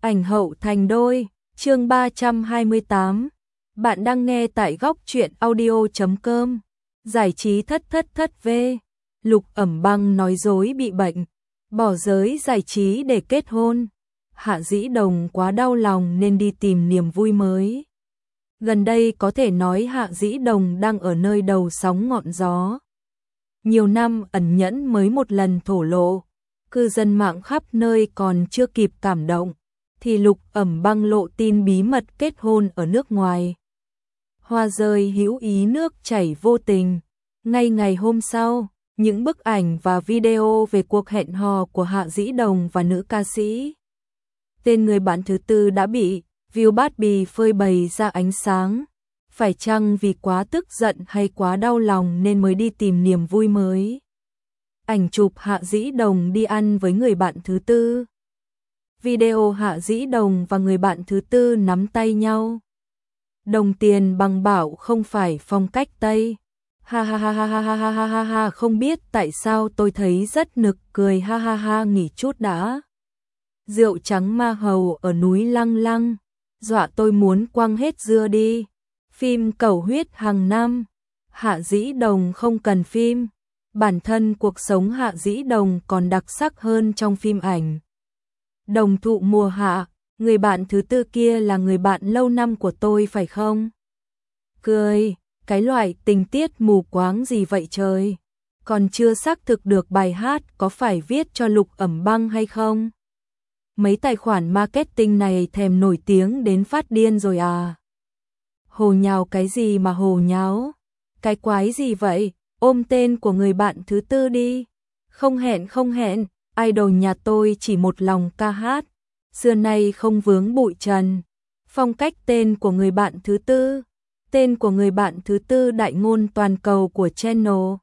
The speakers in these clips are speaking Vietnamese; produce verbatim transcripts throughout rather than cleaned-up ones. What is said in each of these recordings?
Ảnh hậu thành đôi, chương ba trăm hai mươi tám. Bạn đang nghe tại góc truyện audio chấm com. Giải trí thất thất thất v. Lục Ẩm Băng nói dối bị bệnh, bỏ giới giải trí để kết hôn. Hạ Dĩ Đồng quá đau lòng nên đi tìm niềm vui mới. Gần đây có thể nói Hạ Dĩ Đồng đang ở nơi đầu sóng ngọn gió. Nhiều năm ẩn nhẫn mới một lần thổ lộ, cư dân mạng khắp nơi còn chưa kịp cảm động, thì Lục Ẩm Băng lộ tin bí mật kết hôn ở nước ngoài. Hoa rơi hữu ý nước chảy vô tình. Ngay ngày hôm sau, những bức ảnh và video về cuộc hẹn hò của Hạ Dĩ Đồng và nữ ca sĩ tên người bạn thứ tư đã bị Viu Bát Bì phơi bày ra ánh sáng. Phải chăng vì quá tức giận hay quá đau lòng nên mới đi tìm niềm vui mới? Ảnh chụp Hạ Dĩ Đồng đi ăn với người bạn thứ tư. Video Hạ Dĩ Đồng và người bạn thứ tư nắm tay nhau. Đồng tiền bằng bảo không phải phong cách Tây. Ha ha ha ha ha ha ha ha ha, không biết tại sao tôi thấy rất nực cười, ha ha ha, nghỉ chút đã. Rượu trắng ma hầu ở núi Lăng Lăng, dọa tôi muốn quăng hết dưa đi. Phim cầu huyết hàng năm, Hạ Dĩ Đồng không cần phim, bản thân cuộc sống Hạ Dĩ Đồng còn đặc sắc hơn trong phim ảnh. Đồng thụ mùa hạ, người bạn thứ tư kia là người bạn lâu năm của tôi phải không? Cười, cái loại tình tiết mù quáng gì vậy trời? Còn chưa xác thực được bài hát có phải viết cho Lục Ẩm Băng hay không? Mấy tài khoản marketing này thèm nổi tiếng đến phát điên rồi à? Hồ nhào cái gì mà hồ nháo? Cái quái gì vậy? Ôm tên của người bạn thứ tư đi. Không hẹn không hẹn, idol nhà tôi chỉ một lòng ca hát, xưa nay không vướng bụi trần. Phong cách tên của người bạn thứ tư. Tên của người bạn thứ tư đại ngôn toàn cầu của channel.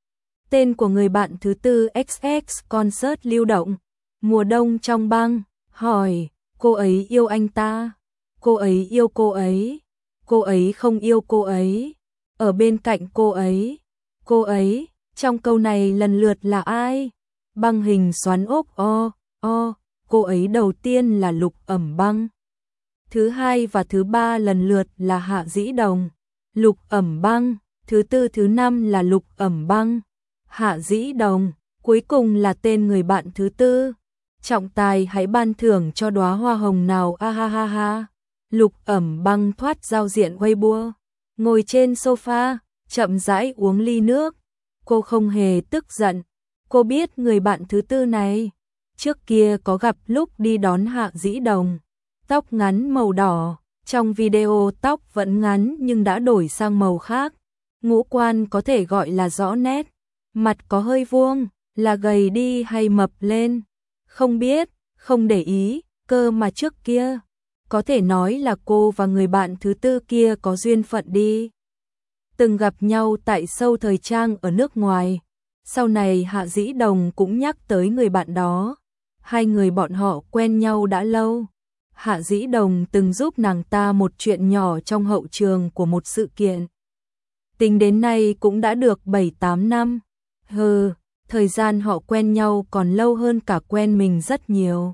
Tên của người bạn thứ tư ích ích concert lưu động. Mùa đông trong băng. Hỏi, cô ấy yêu anh ta? Cô ấy yêu cô ấy? Cô ấy không yêu cô ấy? Ở bên cạnh cô ấy? Cô ấy, trong câu này lần lượt là ai? Băng hình xoắn ốc o, o, cô ấy đầu tiên là Lục Ẩm Băng. Thứ hai và thứ ba lần lượt là Hạ Dĩ Đồng, Lục Ẩm Băng, thứ tư thứ năm là Lục Ẩm Băng, Hạ Dĩ Đồng, cuối cùng là tên người bạn thứ tư. Trọng tài hãy ban thưởng cho đóa hoa hồng nào, a ha ha ha. Lục Ẩm Băng thoát giao diện Weibo, ngồi trên sofa, chậm rãi uống ly nước. Cô không hề tức giận. Cô biết người bạn thứ tư này trước kia có gặp lúc đi đón Hạ Dĩ Đồng. Tóc ngắn màu đỏ, trong video tóc vẫn ngắn nhưng đã đổi sang màu khác. Ngũ quan có thể gọi là rõ nét, mặt có hơi vuông, là gầy đi hay mập lên? Không biết, không để ý, cơ mà trước kia. Có thể nói là cô và người bạn thứ tư kia có duyên phận đi. Từng gặp nhau tại show thời trang ở nước ngoài. Sau này Hạ Dĩ Đồng cũng nhắc tới người bạn đó. Hai người bọn họ quen nhau đã lâu. Hạ Dĩ Đồng từng giúp nàng ta một chuyện nhỏ trong hậu trường của một sự kiện. Tính đến nay cũng đã được bảy tám năm. Hừ, thời gian họ quen nhau còn lâu hơn cả quen mình rất nhiều.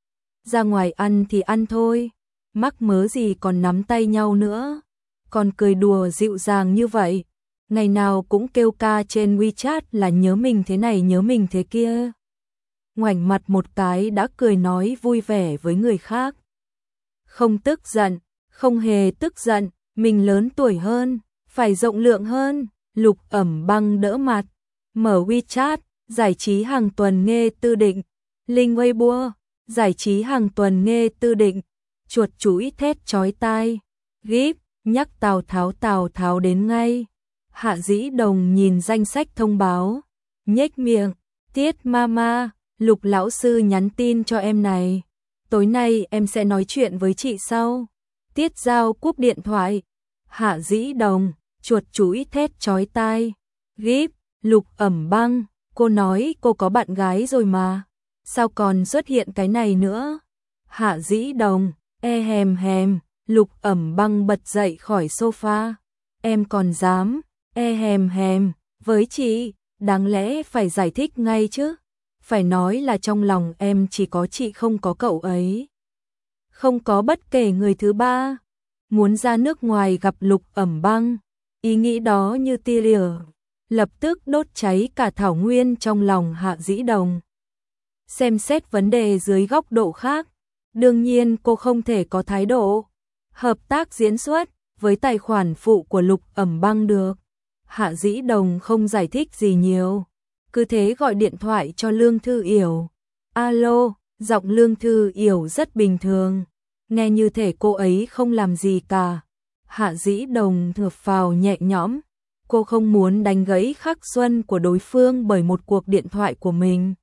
Ra ngoài ăn thì ăn thôi, mắc mớ gì còn nắm tay nhau nữa. Còn cười đùa dịu dàng như vậy, ngày nào cũng kêu ca trên WeChat là nhớ mình thế này nhớ mình thế kia. Ngoảnh mặt một cái đã cười nói vui vẻ với người khác. Không tức giận, không hề tức giận, mình lớn tuổi hơn, phải rộng lượng hơn. Lục Ẩm Băng đỡ mặt, mở WeChat, giải trí hàng tuần nghe tư định. Link Weibo, giải trí hàng tuần nghe tư định. Chuột chuỗi thét chói tai. Gíp, nhắc Tào Tháo Tào Tháo đến ngay. Hạ Dĩ Đồng nhìn danh sách thông báo, nhếch miệng. Tiết mama, Lục lão sư nhắn tin cho em này. Tối nay em sẽ nói chuyện với chị sau. Tiết Giao cúp điện thoại. Hạ Dĩ Đồng, chuột chuỗi thét chói tai. Gíp, Lục Ẩm Băng, cô nói cô có bạn gái rồi mà. Sao còn xuất hiện cái này nữa? Hạ Dĩ Đồng, e hèm hèm. Lục Ẩm Băng bật dậy khỏi sofa. Em còn dám, e hèm hèm, với chị, đáng lẽ phải giải thích ngay chứ. Phải nói là trong lòng em chỉ có chị không có cậu ấy. không có bất kể người thứ ba. Muốn ra nước ngoài gặp Lục Ẩm Băng, ý nghĩ đó như tia lửa, lập tức đốt cháy cả thảo nguyên trong lòng Hạ Dĩ Đồng. Xem xét vấn đề dưới góc độ khác, đương nhiên cô không thể có thái độ hợp tác diễn xuất với tài khoản phụ của Lục Ẩm Băng được. Hạ Dĩ Đồng không giải thích gì nhiều, cứ thế gọi điện thoại cho Lương Thư Yểu. Alo, giọng Lương Thư Yểu rất bình thường, nghe như thể cô ấy không làm gì cả. Hạ Dĩ Đồng thở phào nhẹ nhõm, cô không muốn đánh gãy khắc xuân của đối phương bởi một cuộc điện thoại của mình.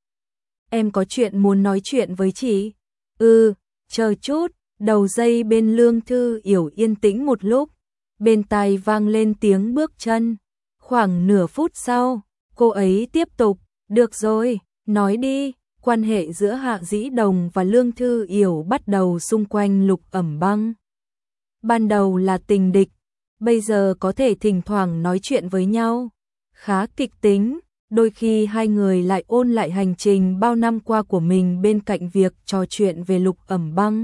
Em có chuyện muốn nói chuyện với chị. Ừ, chờ chút. Đầu dây bên Lương Thư Yểu yên tĩnh một lúc, bên tai vang lên tiếng bước chân. Khoảng nửa phút sau, cô ấy tiếp tục, được rồi, nói đi. Quan hệ giữa Hạ Dĩ Đồng và Lương Thư Yểu bắt đầu xung quanh Lục Ẩm Băng. Ban đầu là tình địch, bây giờ có thể thỉnh thoảng nói chuyện với nhau, khá kịch tính. Đôi khi hai người lại ôn lại hành trình bao năm qua của mình bên cạnh việc trò chuyện về Lục Ẩm Băng.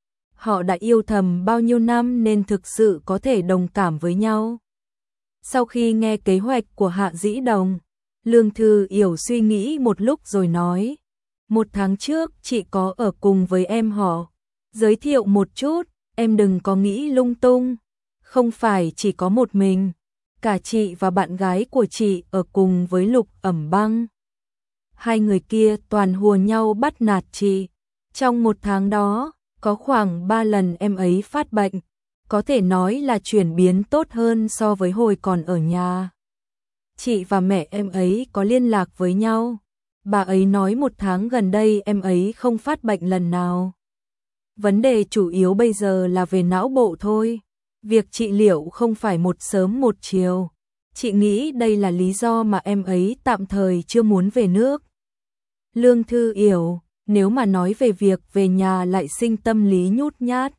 Họ đã yêu thầm bao nhiêu năm nên thực sự có thể đồng cảm với nhau. Sau khi nghe kế hoạch của Hạ Dĩ Đồng, Lương Thư Yểu suy nghĩ một lúc rồi nói, một tháng trước chị có ở cùng với em họ, giới thiệu một chút, em đừng có nghĩ lung tung, không phải chỉ có một mình, cả chị và bạn gái của chị ở cùng với Lục Ẩm Băng. Hai người kia toàn hùa nhau bắt nạt chị. Trong một tháng đó, có khoảng ba lần em ấy phát bệnh, có thể nói là chuyển biến tốt hơn so với hồi còn ở nhà. Chị và mẹ em ấy có liên lạc với nhau, bà ấy nói một tháng gần đây em ấy không phát bệnh lần nào. Vấn đề chủ yếu bây giờ là về não bộ thôi, việc trị liệu không phải một sớm một chiều. Chị nghĩ đây là lý do mà em ấy tạm thời chưa muốn về nước. Lương Thư Yểu, nếu mà nói về việc về nhà lại sinh tâm lý nhút nhát,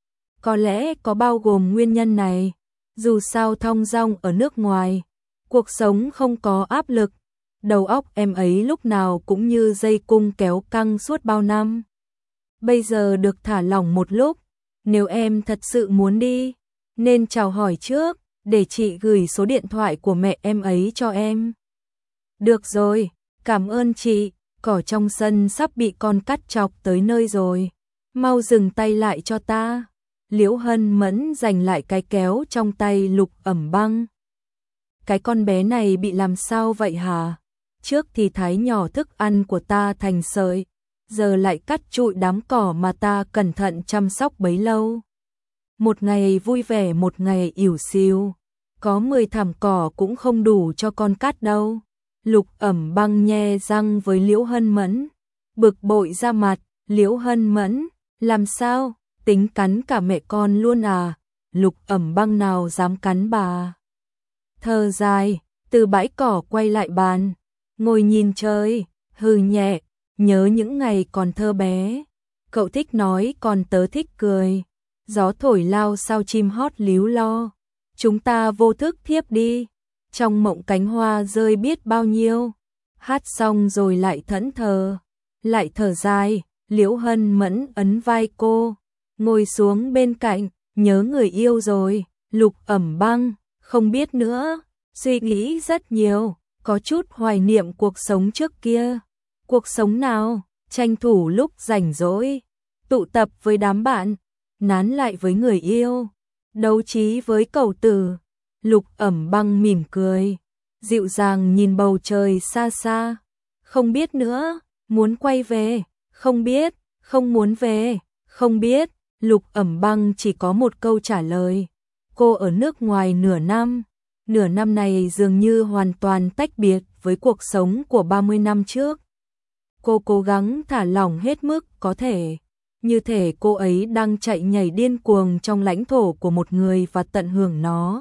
có lẽ có bao gồm nguyên nhân này. Dù sao thong dong ở nước ngoài, cuộc sống không có áp lực, đầu óc em ấy lúc nào cũng như dây cung kéo căng suốt bao năm. Bây giờ được thả lỏng một lúc, nếu em thật sự muốn đi, nên chào hỏi trước, để chị gửi số điện thoại của mẹ em ấy cho em. Được rồi, cảm ơn chị, cỏ trong sân sắp bị con cắt chọc tới nơi rồi, mau dừng tay lại cho ta. Liễu Hân Mẫn giành lại cái kéo trong tay Lục Ẩm Băng. Cái con bé này bị làm sao vậy hả? Trước thì thái nhỏ thức ăn của ta thành sợi, giờ lại cắt trụi đám cỏ mà ta cẩn thận chăm sóc bấy lâu. Một ngày vui vẻ một ngày ỉu xìu, có mười thảm cỏ cũng không đủ cho con cắt đâu. Lục Ẩm Băng nhe răng với Liễu Hân Mẫn, bực bội ra mặt. Liễu Hân Mẫn, làm sao, tính cắn cả mẹ con luôn à? Lục Ẩm Băng nào dám cắn bà. Thở dài, từ bãi cỏ quay lại bàn, ngồi nhìn trời, hừ nhẹ, nhớ những ngày còn thơ bé. Cậu thích nói còn tớ thích cười. Gió thổi lao sao chim hót líu lo, chúng ta vô thức thiếp đi, trong mộng cánh hoa rơi biết bao nhiêu. Hát xong rồi lại thẫn thờ, lại thở dài. Liễu Hân Mẫn ấn vai cô, ngồi xuống bên cạnh, nhớ người yêu rồi. Lục Ẩm Băng, không biết nữa, suy nghĩ rất nhiều, có chút hoài niệm cuộc sống trước kia. Cuộc sống nào? Tranh thủ lúc rảnh rỗi, tụ tập với đám bạn, nán lại với người yêu, đấu trí với cẩu tử. Lục Ẩm Băng mỉm cười, dịu dàng nhìn bầu trời xa xa. Không biết nữa, muốn quay về, không biết, không muốn về, không biết. Lục Ẩm Băng chỉ có một câu trả lời. Cô ở nước ngoài nửa năm, nửa năm này dường như hoàn toàn tách biệt với cuộc sống của ba mươi năm trước. Cô cố gắng thả lỏng hết mức có thể, như thể cô ấy đang chạy nhảy điên cuồng trong lãnh thổ của một người và tận hưởng nó.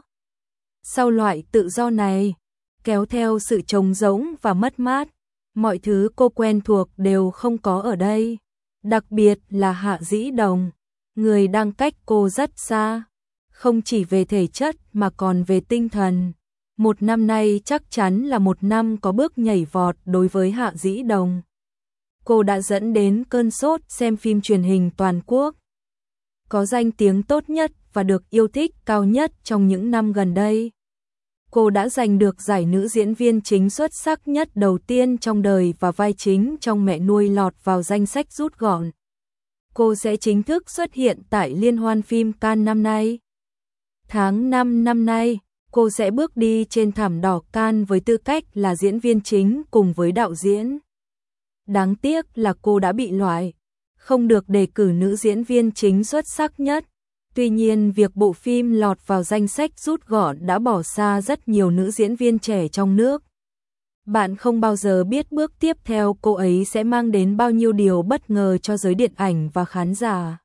Sau loại tự do này, kéo theo sự trống rỗng và mất mát, mọi thứ cô quen thuộc đều không có ở đây, đặc biệt là Hạ Dĩ Đồng, người đang cách cô rất xa, không chỉ về thể chất mà còn về tinh thần. Một năm nay chắc chắn là một năm có bước nhảy vọt đối với Hạ Dĩ Đồng. Cô đã dẫn đến cơn sốt xem phim truyền hình toàn quốc. có danh tiếng tốt nhất và được yêu thích cao nhất trong những năm gần đây. Cô đã giành được giải nữ diễn viên chính xuất sắc nhất đầu tiên trong đời và vai chính trong Mẹ nuôi lọt vào danh sách rút gọn. Cô sẽ chính thức xuất hiện tại Liên hoan phim Cannes năm nay. Tháng năm năm nay, cô sẽ bước đi trên thảm đỏ Cannes với tư cách là diễn viên chính cùng với đạo diễn. Đáng tiếc là cô đã bị loại, không được đề cử nữ diễn viên chính xuất sắc nhất. Tuy nhiên, việc bộ phim lọt vào danh sách rút gọn đã bỏ xa rất nhiều nữ diễn viên trẻ trong nước. Bạn không bao giờ biết bước tiếp theo cô ấy sẽ mang đến bao nhiêu điều bất ngờ cho giới điện ảnh và khán giả.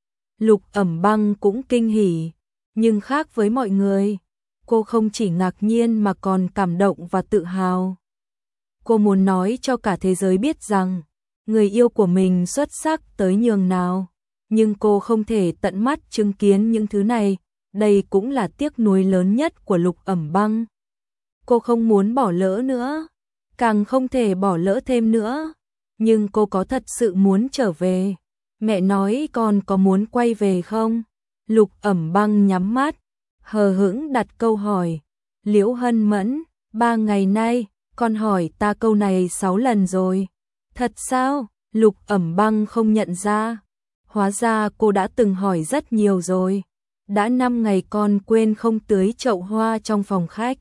Lục Ẩm Băng cũng kinh hỉ, nhưng khác với mọi người, cô không chỉ ngạc nhiên mà còn cảm động và tự hào. Cô muốn nói cho cả thế giới biết rằng người yêu của mình xuất sắc tới nhường nào, nhưng cô không thể tận mắt chứng kiến những thứ này. Đây cũng là tiếc nuối lớn nhất của Lục Ẩm Băng. Cô không muốn bỏ lỡ nữa, càng không thể bỏ lỡ thêm nữa, nhưng cô có thật sự muốn trở về. Mẹ nói con có muốn quay về không? Lục Ẩm Băng nhắm mắt, hờ hững đặt câu hỏi. Liễu Hân Mẫn, ba ngày nay, con hỏi ta câu này sáu lần rồi. Thật sao? Lục Ẩm Băng không nhận ra. Hóa ra cô đã từng hỏi rất nhiều rồi. Đã năm ngày con quên không tưới chậu hoa trong phòng khách.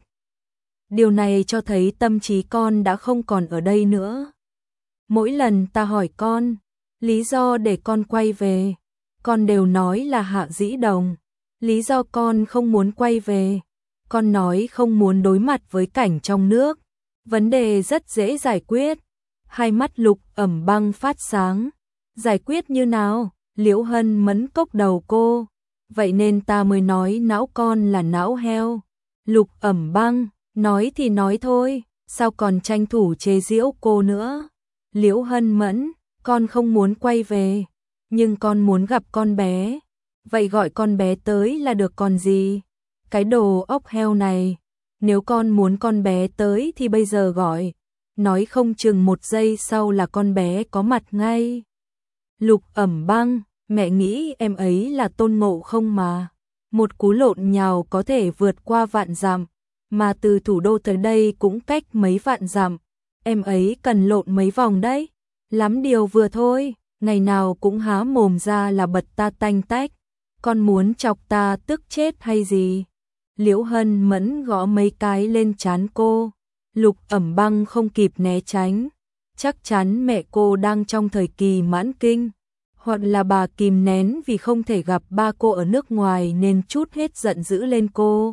Điều này cho thấy tâm trí con đã không còn ở đây nữa. Mỗi lần ta hỏi con, lý do để con quay về, con đều nói là Hạ Dĩ Đồng. Lý do con không muốn quay về, con nói không muốn đối mặt với cảnh trong nước. Vấn đề rất dễ giải quyết. Hai mắt Lục Ẩm Băng phát sáng. Giải quyết như nào? Liễu Hân Mẫn cốc đầu cô. Vậy nên ta mới nói não con là não heo. Lục Ẩm Băng, nói thì nói thôi, sao còn tranh thủ chế giễu cô nữa? Liễu Hân Mẫn, con không muốn quay về, nhưng con muốn gặp con bé. Vậy gọi con bé tới là được còn gì? Cái đồ ốc heo này, nếu con muốn con bé tới thì bây giờ gọi, nói không chừng một giây sau là con bé có mặt ngay. Lục Ẩm Băng, mẹ nghĩ em ấy là Tôn Ngộ Không mà. Một cú lộn nhào có thể vượt qua vạn dặm, mà từ thủ đô tới đây cũng cách mấy vạn dặm. Em ấy cần lộn mấy vòng đấy. Lắm điều vừa thôi, ngày nào cũng há mồm ra là bật ta tanh tách. Con muốn chọc ta tức chết hay gì? Liễu Hân Mẫn gõ mấy cái lên trán cô. Lục Ẩm Băng không kịp né tránh. Chắc chắn mẹ cô đang trong thời kỳ mãn kinh, hoặc là bà kìm nén vì không thể gặp ba cô ở nước ngoài nên trút hết giận dữ lên cô.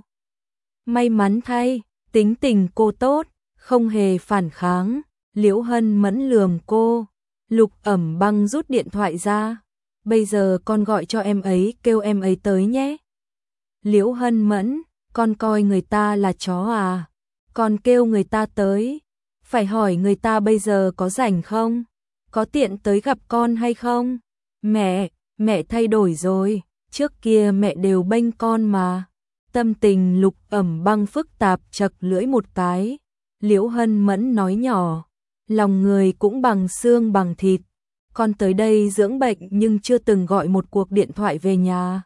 May mắn thay, tính tình cô tốt, không hề phản kháng. Liễu Hân Mẫn lườm cô. Lục Ẩm Băng rút điện thoại ra. Bây giờ con gọi cho em ấy, kêu em ấy tới nhé. Liễu Hân Mẫn, con coi người ta là chó à? Con kêu người ta tới, phải hỏi người ta bây giờ có rảnh không? Có tiện tới gặp con hay không? Mẹ, mẹ thay đổi rồi, trước kia mẹ đều bênh con mà. Tâm tình Lục Ẩm Băng phức tạp chật lưỡi một cái. Liễu Hân Mẫn nói nhỏ, lòng người cũng bằng xương bằng thịt. Con tới đây dưỡng bệnh nhưng chưa từng gọi một cuộc điện thoại về nhà.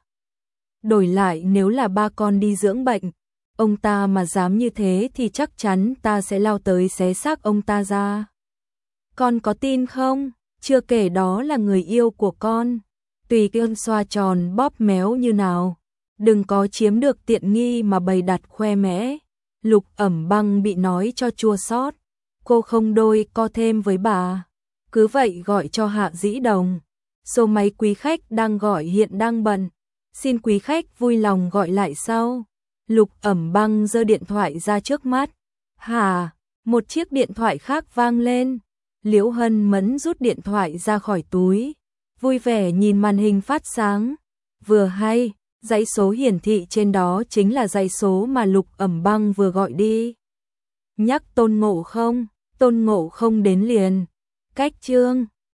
Đổi lại nếu là ba con đi dưỡng bệnh, ông ta mà dám như thế thì chắc chắn ta sẽ lao tới xé xác ông ta ra. Con có tin không? Chưa kể đó là người yêu của con. Tùy cơn xoa tròn bóp méo như nào, đừng có chiếm được tiện nghi mà bày đặt khoe mẽ. Lục Ẩm Băng bị nói cho chua xót. Cô không đôi co thêm với bà. Cứ vậy gọi cho Hạ Dĩ Đồng. Số máy quý khách đang gọi hiện đang bận. Xin quý khách vui lòng gọi lại sau. Lục Ẩm Băng giơ điện thoại ra trước mắt. Hà, một chiếc điện thoại khác vang lên. Liễu Hân Mẫn rút điện thoại ra khỏi túi, vui vẻ nhìn màn hình phát sáng. Vừa hay, dãy số hiển thị trên đó chính là dãy số mà Lục Ẩm Băng vừa gọi đi. Nhắc Tôn Ngộ Không, Tôn Ngộ Không đến liền. Cách chương